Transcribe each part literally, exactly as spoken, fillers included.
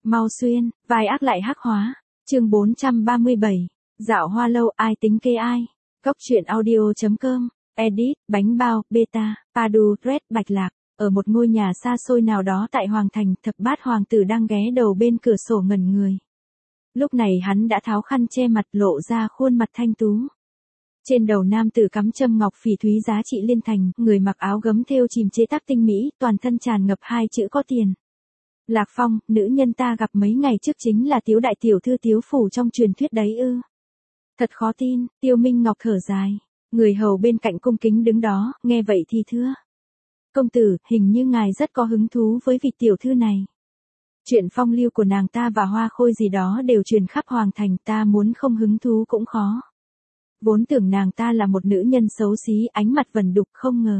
Mau xuyên, vai ác lại hắc hóa. Chương bốn trăm ba mươi bảy. Dạo hoa lâu ai tính kê ai. Cốc truyện audio.com. Edit, bánh bao, beta, Padu, Red, Bạch Lạc. Ở một ngôi nhà xa xôi nào đó tại Hoàng Thành, thập bát hoàng tử đang ghé đầu bên cửa sổ ngẩn người. Lúc này hắn đã tháo khăn che mặt lộ ra khuôn mặt thanh tú. Trên đầu nam tử cắm châm ngọc phỉ thúy giá trị liên thành, người mặc áo gấm thêu chìm chế tác tinh mỹ, toàn thân tràn ngập hai chữ có tiền. Lạc Phong, nữ nhân ta gặp mấy ngày trước chính là Tiếu đại tiểu thư Tiếu phủ trong truyền thuyết đấy ư? Thật khó tin. Tiêu Minh Ngọc thở dài. Người hầu bên cạnh cung kính đứng đó, nghe vậy thì thưa: công tử, hình như ngài rất có hứng thú với vị tiểu thư này. Chuyện phong lưu của nàng ta và hoa khôi gì đó đều truyền khắp Hoàng Thành, ta muốn không hứng thú cũng khó. Vốn tưởng nàng ta là một nữ nhân xấu xí, ánh mặt vẩn đục, không ngờ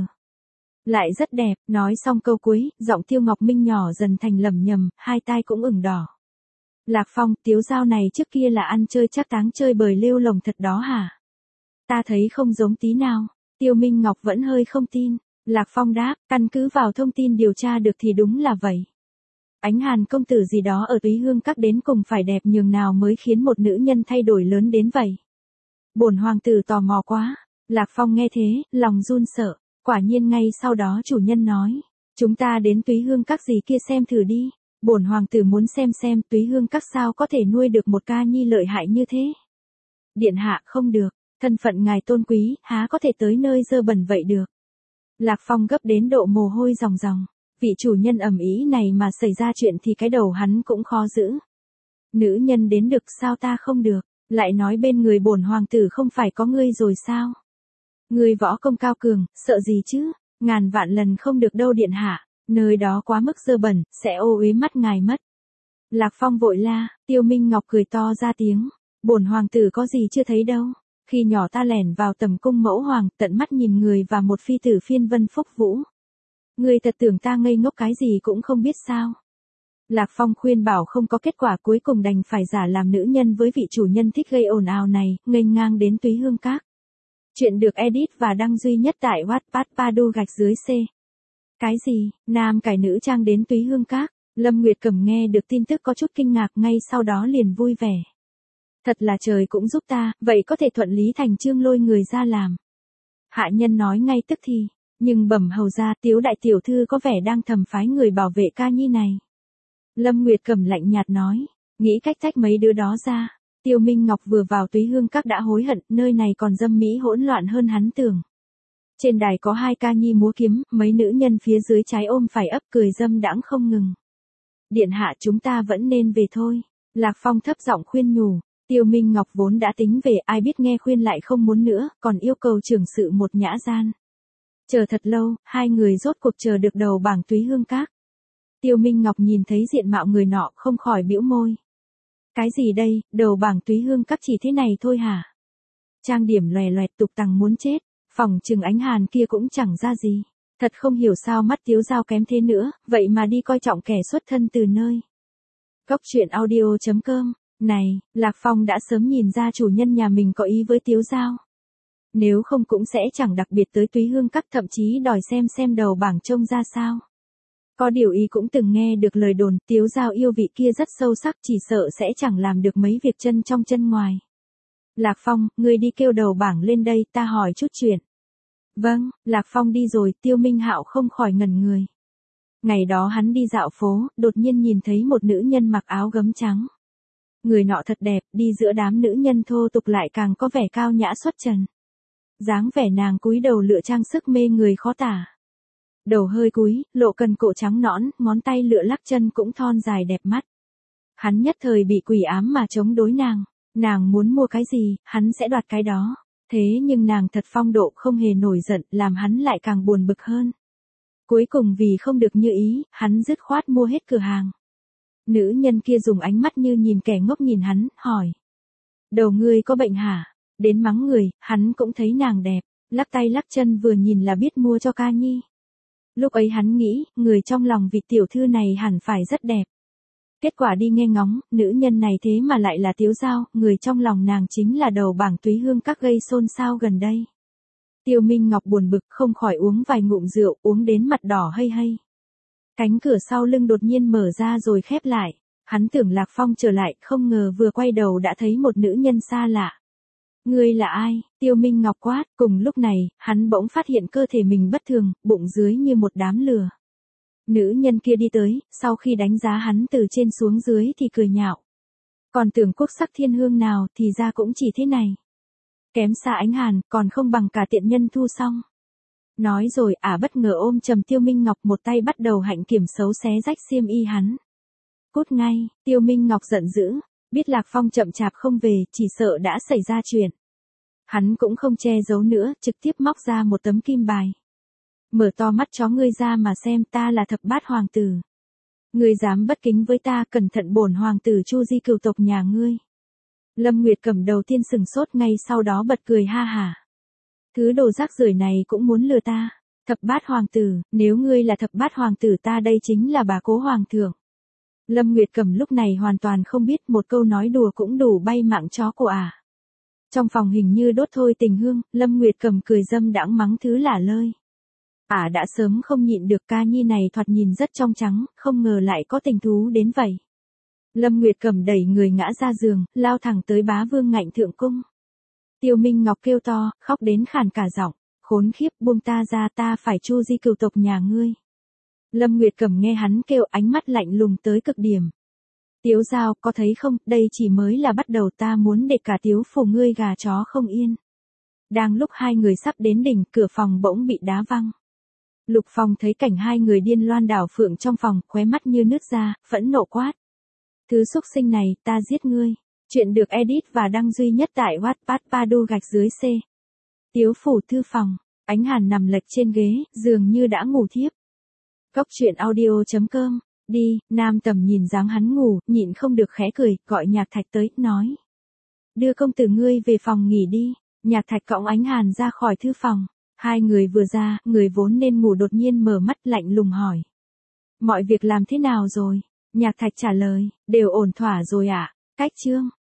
lại rất đẹp. Nói xong câu cuối, giọng Tiêu Ngọc Minh nhỏ dần thành lẩm nhẩm, hai tai cũng ửng đỏ. Lạc Phong, Tiếu giao này trước kia là ăn chơi trác táng chơi bời lêu lồng thật đó hả? Ta thấy không giống tí nào. Tiêu Minh Ngọc vẫn hơi không tin. Lạc Phong đáp, căn cứ vào thông tin điều tra được thì đúng là vậy. Ánh Hàn công tử gì đó ở Túy Hương Các đến cùng phải đẹp nhường nào mới khiến một nữ nhân thay đổi lớn đến vậy? Bổn hoàng tử tò mò quá. Lạc Phong nghe thế, lòng run sợ. Quả nhiên ngay sau đó chủ nhân nói, chúng ta đến Túy Hương Các gì kia xem thử đi. Bổn hoàng tử muốn xem xem Túy Hương Các sao có thể nuôi được một ca nhi lợi hại như thế. Điện hạ không được, thân phận ngài tôn quý, há có thể tới nơi dơ bẩn vậy được. Lạc Phong gấp đến độ mồ hôi ròng ròng. Vị chủ nhân ầm ĩ này mà xảy ra chuyện thì cái đầu hắn cũng khó giữ. Nữ nhân đến được sao ta không được, lại nói bên người bổn hoàng tử không phải có ngươi rồi sao? Ngươi võ công cao cường, sợ gì chứ? Ngàn vạn lần không được đâu điện hạ, nơi đó quá mức dơ bẩn, sẽ ô uế mắt ngài mất. Lạc Phong vội la. Tiêu Minh Ngọc cười to ra tiếng, bổn hoàng tử có gì chưa thấy đâu. Khi nhỏ ta lẻn vào tầm cung mẫu hoàng, tận mắt nhìn người và một phi tử phiên vân phúc vũ. Ngươi thật tưởng ta ngây ngốc cái gì cũng không biết sao? Lạc Phong khuyên bảo không có kết quả, cuối cùng đành phải giả làm nữ nhân với vị chủ nhân thích gây ồn ào này, nghênh ngang đến Túy Hương Các. Chuyện được edit và đăng duy nhất tại Wattpad Padu gạch dưới C. Cái gì? Nam cải nữ trang đến Túy Hương Các? Lâm Nguyệt Cẩm nghe được tin tức có chút kinh ngạc, ngay sau đó liền vui vẻ. Thật là trời cũng giúp ta, vậy có thể thuận lý thành chương lôi người ra làm. Hạ nhân nói ngay tức thì, nhưng bẩm hầu ra, Tiếu đại tiểu thư có vẻ đang thầm phái người bảo vệ ca nhi này. Lâm Nguyệt Cẩm lạnh nhạt nói, nghĩ cách tách mấy đứa đó ra. Tiêu Minh Ngọc vừa vào Túy Hương Các đã hối hận, nơi này còn dâm mỹ hỗn loạn hơn hắn tưởng. Trên đài có hai ca nhi múa kiếm, mấy nữ nhân phía dưới trái ôm phải ấp cười dâm đãng không ngừng. Điện hạ, chúng ta vẫn nên về thôi. Lạc Phong thấp giọng khuyên nhủ. Tiêu Minh Ngọc vốn đã tính về, ai biết nghe khuyên lại không muốn nữa, còn yêu cầu trưởng sự một nhã gian. Chờ thật lâu, hai người rốt cuộc chờ được đầu bảng Túy Hương Các. Tiêu Minh Ngọc nhìn thấy diện mạo người nọ không khỏi bĩu môi. Cái gì đây, đầu bảng Túy Hương Các chỉ thế này thôi hả? Trang điểm lòe loẹt tục tằng muốn chết, phòng trừng Ánh Hàn kia cũng chẳng ra gì. Thật không hiểu sao mắt Tiếu giao kém thế nữa, vậy mà đi coi trọng kẻ xuất thân từ nơi. Cốc truyện audio.com. Này, Lạc Phong đã sớm nhìn ra chủ nhân nhà mình có ý với Tiếu giao. Nếu không cũng sẽ chẳng đặc biệt tới Túy Hương Các, thậm chí đòi xem xem đầu bảng trông ra sao. Có điều ý cũng từng nghe được lời đồn, Tiếu giao yêu vị kia rất sâu sắc, chỉ sợ sẽ chẳng làm được mấy việc chân trong chân ngoài. Lạc Phong, ngươi đi kêu đầu bảng lên đây, ta hỏi chút chuyện. Vâng. Lạc Phong đi rồi, Tiêu Minh Hạo không khỏi ngẩn người. Ngày đó hắn đi dạo phố, đột nhiên nhìn thấy một nữ nhân mặc áo gấm trắng. Người nọ thật đẹp, đi giữa đám nữ nhân thô tục lại càng có vẻ cao nhã xuất trần. Dáng vẻ nàng cúi đầu lựa trang sức mê người khó tả. Đầu hơi cúi, lộ cần cổ trắng nõn, ngón tay lựa lắc chân cũng thon dài đẹp mắt. Hắn nhất thời bị quỷ ám mà chống đối nàng. Nàng muốn mua cái gì, hắn sẽ đoạt cái đó. Thế nhưng nàng thật phong độ, không hề nổi giận, làm hắn lại càng buồn bực hơn. Cuối cùng vì không được như ý, hắn dứt khoát mua hết cửa hàng. Nữ nhân kia dùng ánh mắt như nhìn kẻ ngốc nhìn hắn, hỏi. Đầu ngươi có bệnh hả? Đến mắng người, hắn cũng thấy nàng đẹp, lắc tay lắc chân vừa nhìn là biết mua cho ca nhi. Lúc ấy hắn nghĩ, người trong lòng vị tiểu thư này hẳn phải rất đẹp. Kết quả đi nghe ngóng, nữ nhân này thế mà lại là Tiếu giao, người trong lòng nàng chính là đầu bảng Túy Hương Các gây xôn xao gần đây. Tiêu Minh Ngọc buồn bực không khỏi uống vài ngụm rượu, uống đến mặt đỏ hây hây. Cánh cửa sau lưng đột nhiên mở ra rồi khép lại. Hắn tưởng Lạc Phong trở lại, không ngờ vừa quay đầu đã thấy một nữ nhân xa lạ. Ngươi là ai? Tiêu Minh Ngọc quát, cùng lúc này, hắn bỗng phát hiện cơ thể mình bất thường, bụng dưới như một đám lửa. Nữ nhân kia đi tới, sau khi đánh giá hắn từ trên xuống dưới thì cười nhạo. Còn tưởng quốc sắc thiên hương nào thì ra cũng chỉ thế này. Kém xa Ánh Hàn, còn không bằng cả tiện nhân Thu Song. Nói rồi ả bất ngờ ôm chầm Tiêu Minh Ngọc, một tay bắt đầu hạnh kiểm xấu xé rách xiêm y hắn. Cút ngay, Tiêu Minh Ngọc giận dữ, biết Lạc Phong chậm chạp không về, chỉ sợ đã xảy ra chuyện. Hắn cũng không che giấu nữa, trực tiếp móc ra một tấm kim bài. Mở to mắt chó ngươi ra mà xem, ta là thập bát hoàng tử. Ngươi dám bất kính với ta, cẩn thận bổn hoàng tử Chu Di cừu tộc nhà ngươi. Lâm Nguyệt Cẩm đầu tiên sừng sốt, ngay sau đó bật cười ha hả. Thứ đồ rác rưởi này cũng muốn lừa ta. Thập bát hoàng tử, nếu ngươi là thập bát hoàng tử ta đây chính là bà cố hoàng thượng. Lâm Nguyệt Cẩm lúc này hoàn toàn không biết một câu nói đùa cũng đủ bay mạng chó của ả. À. Trong phòng hình như đốt thôi tình hương, Lâm Nguyệt Cẩm cười dâm đãng mắng thứ lả lơi. Ả à đã sớm không nhịn được, ca nhi này thoạt nhìn rất trong trắng, không ngờ lại có tình thú đến vậy. Lâm Nguyệt Cẩm đẩy người ngã ra giường, lao thẳng tới bá vương ngạnh thượng cung. Tiêu Minh Ngọc kêu to, khóc đến khàn cả giọng, khốn khiếp, buông ta ra, ta phải Chu Di cừu tộc nhà ngươi. Lâm Nguyệt Cẩm nghe hắn kêu, ánh mắt lạnh lùng tới cực điểm. Tiếu Giao, có thấy không, đây chỉ mới là bắt đầu, ta muốn để cả Tiếu phủ ngươi gà chó không yên. Đang lúc hai người sắp đến đỉnh, cửa phòng bỗng bị đá văng. Lục Phong thấy cảnh hai người điên loan đảo phượng trong phòng, khóe mắt như nứt ra, phẫn nộ quát. Thứ xúc sinh này, ta giết ngươi. Chuyện được edit và đăng duy nhất tại Wattpad Padu gạch dưới C. Tiếu phủ thư phòng, Ánh Hàn nằm lệch trên ghế, dường như đã ngủ thiếp. Cốc truyện audio chấm com, đi, Nam Tầm nhìn dáng hắn ngủ, nhịn không được khẽ cười, gọi Nhạc Thạch tới, nói. Đưa công tử ngươi về phòng nghỉ đi. Nhạc Thạch cõng Ánh Hàn ra khỏi thư phòng. Hai người vừa ra, người vốn nên ngủ đột nhiên mở mắt lạnh lùng hỏi. Mọi việc làm thế nào rồi? Nhạc Thạch trả lời, đều ổn thỏa rồi ạ. À? Cách chương.